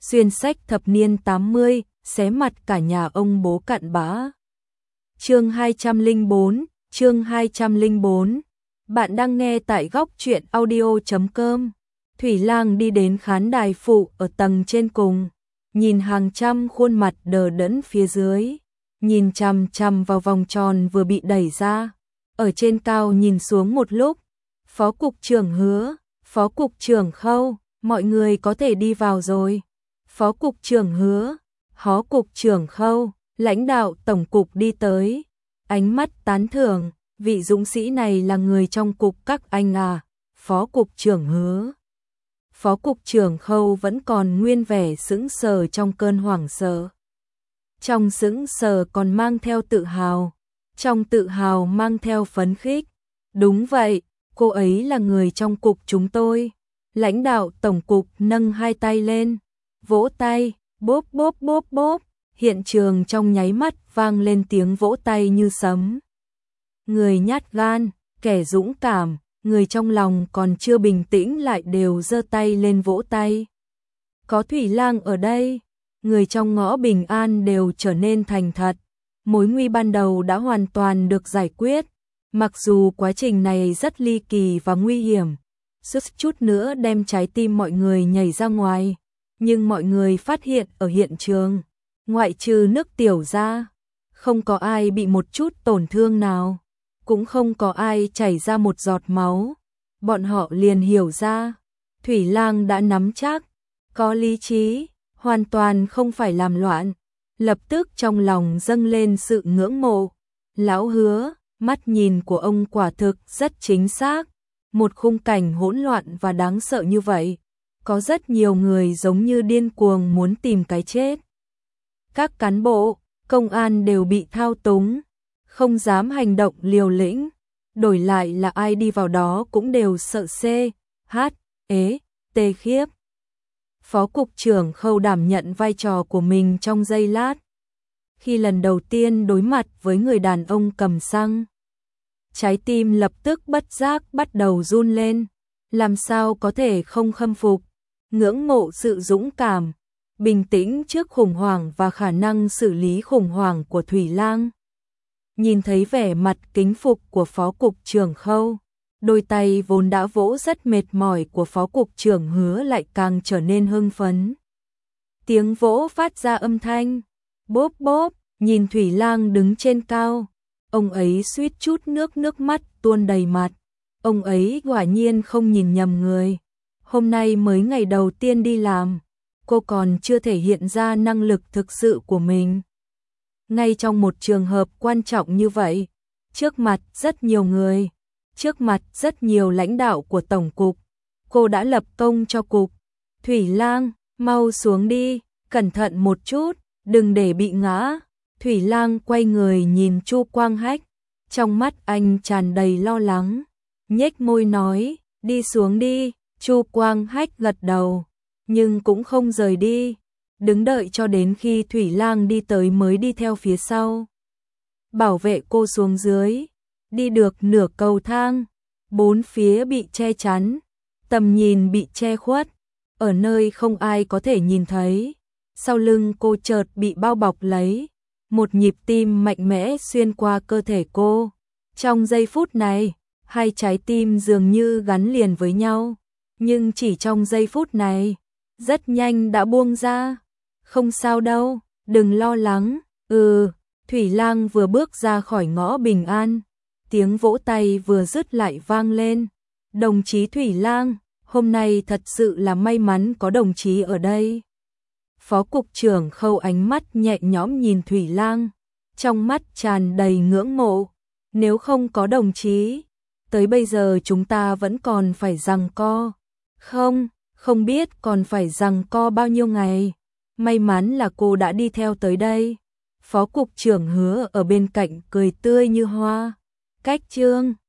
xuyên sách thập niên 80, xé mặt cả nhà ông bố cặn bã. Chương 204, chương 204. Bạn đang nghe tại góc truyện audio.com. Thủy Lang đi đến khán đài phụ ở tầng trên cùng, nhìn hàng trăm khuôn mặt đờ đẫn phía dưới, nhìn chằm chằm vào vòng tròn vừa bị đẩy ra. Ở trên cao nhìn xuống một lúc, Phó cục trưởng Hứa, Phó cục trưởng Khâu, mọi người có thể đi vào rồi. Phó cục trưởng Hứa, Phó cục trưởng Khâu, lãnh đạo tổng cục đi tới, ánh mắt tán thưởng, vị dũng sĩ này là người trong cục các anh à. Phó cục trưởng Hứa, Phó cục trưởng Khâu vẫn còn nguyên vẻ sững sờ trong cơn hoảng sợ. Trong sững sờ còn mang theo tự hào, trong tự hào mang theo phấn khích. Đúng vậy, cô ấy là người trong cục chúng tôi. Lãnh đạo tổng cục nâng hai tay lên, vỗ tay, bốp bốp bốp bốp. Hiện trường trong nháy mắt vang lên tiếng vỗ tay như sấm. Người nhát gan, kẻ dũng cảm, người trong lòng còn chưa bình tĩnh lại đều giơ tay lên vỗ tay. Có Thủy Lang ở đây, người trong ngõ Bình An đều trở nên thành thật. Mối nguy ban đầu đã hoàn toàn được giải quyết. Mặc dù quá trình này rất ly kỳ và nguy hiểm, suýt chút nữa đem trái tim mọi người nhảy ra ngoài, nhưng mọi người phát hiện ở hiện trường, ngoại trừ nước tiểu ra, không có ai bị một chút tổn thương nào, cũng không có ai chảy ra một giọt máu. Bọn họ liền hiểu ra, Thủy Lang đã nắm chắc, có lý trí, hoàn toàn không phải làm loạn. Lập tức trong lòng dâng lên sự ngưỡng mộ. Lão Hứa, mắt nhìn của ông quả thực rất chính xác. Một khung cảnh hỗn loạn và đáng sợ như vậy, có rất nhiều người giống như điên cuồng muốn tìm cái chết. Các cán bộ, công an đều bị thao túng, không dám hành động liều lĩnh. Đổi lại là ai đi vào đó cũng đều sợ tê khiếp. Phó cục trưởng Khâu đảm nhận vai trò của mình trong giây lát. Khi lần đầu tiên đối mặt với người đàn ông cầm xăng, trái tim lập tức bất giác bắt đầu run lên. Làm sao có thể không khâm phục, ngưỡng mộ sự dũng cảm, bình tĩnh trước khủng hoảng và khả năng xử lý khủng hoảng của Thủy Lang. Nhìn thấy vẻ mặt kính phục của Phó cục trưởng Khâu, đôi tay vốn đã vỗ rất mệt mỏi của Phó cục trưởng Hứa lại càng trở nên hưng phấn. Tiếng vỗ phát ra âm thanh bốp bốp. Nhìn Thủy Lang đứng trên cao, ông ấy suýt chút nước mắt tuôn đầy mặt. Ông ấy quả nhiên không nhìn nhầm người. Hôm nay mới ngày đầu tiên đi làm, cô còn chưa thể hiện ra năng lực thực sự của mình. Ngay trong một trường hợp quan trọng như vậy, trước mặt rất nhiều người, trước mặt rất nhiều lãnh đạo của tổng cục, cô đã lập công cho cục. Thủy Lang, mau xuống đi, cẩn thận một chút, đừng để bị ngã. Thủy Lang quay người nhìn Chu Quang Hách, trong mắt anh tràn đầy lo lắng, nhếch môi nói, đi xuống đi. Chu Quang Hách gật đầu, nhưng cũng không rời đi, đứng đợi cho đến khi Thủy Lang đi tới mới đi theo phía sau. Bảo vệ cô xuống dưới, đi được nửa cầu thang, bốn phía bị che chắn, tầm nhìn bị che khuất, ở nơi không ai có thể nhìn thấy. Sau lưng cô chợt bị bao bọc lấy, một nhịp tim mạnh mẽ xuyên qua cơ thể cô. Trong giây phút này, hai trái tim dường như gắn liền với nhau, nhưng chỉ trong giây phút này, rất nhanh đã buông ra. Không sao đâu, đừng lo lắng. Thủy Lang vừa bước ra khỏi ngõ Bình An, tiếng vỗ tay vừa dứt lại vang lên. Đồng chí Thủy Lang, hôm nay thật sự là may mắn có đồng chí ở đây. Phó cục trưởng Khâu ánh mắt nhẹ nhõm nhìn Thủy Lang, trong mắt tràn đầy ngưỡng mộ. Nếu không có đồng chí, tới bây giờ chúng ta vẫn còn phải giằng co. Không biết còn phải giằng co bao nhiêu ngày. May mắn là cô đã đi theo tới đây. Phó cục trưởng Hứa ở bên cạnh cười tươi như hoa. Cách chương